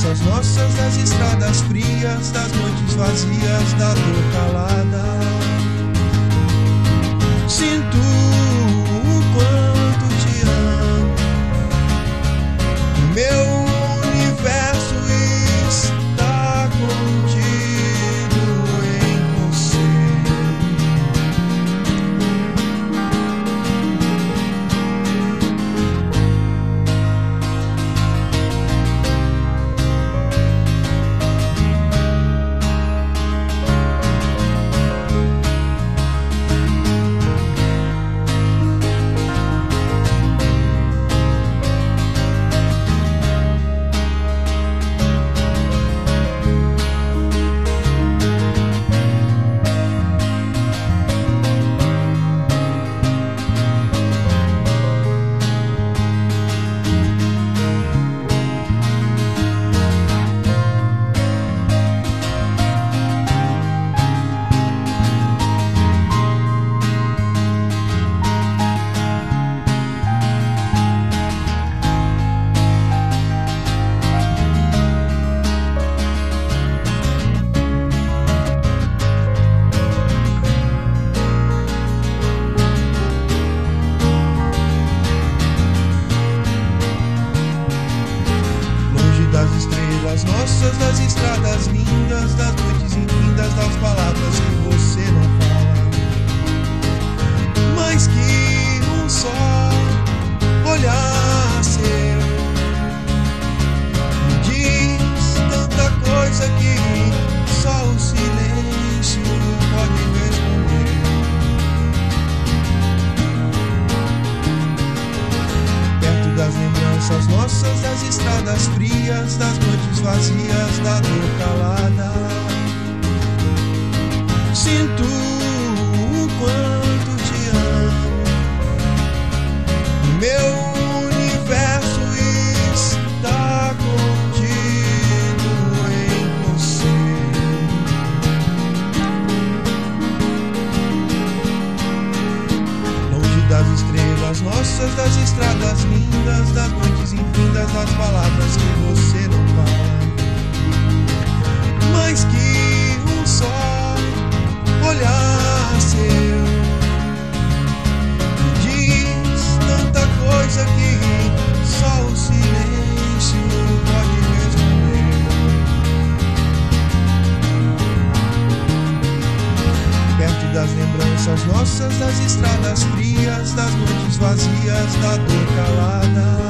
lembranças nossas das estradas frias, das noites vazias, da dor calada. Sinto o quanto te amo. Meu universo está contido em você. Das estrelas nossas, das estradas lindas, das noites infindas, das palavras que você não fala, mas que um só olhar seu diz tanta coisa que só o silêncio pode responder. Perto das lembranças nossas, das estradas frias, das noites vazias, da dor calada. Sinto o quanto te amo. Meu universo está contido em você. Longe das estrelas nossas, das estradas lindas, das noites infindas, das palavras que você não fala, mas que um só olhar seu diz tanta coisa que só o silêncio pode responder. Perto das lembranças nossas, das estradas frias, das noites vazias, da dor calada.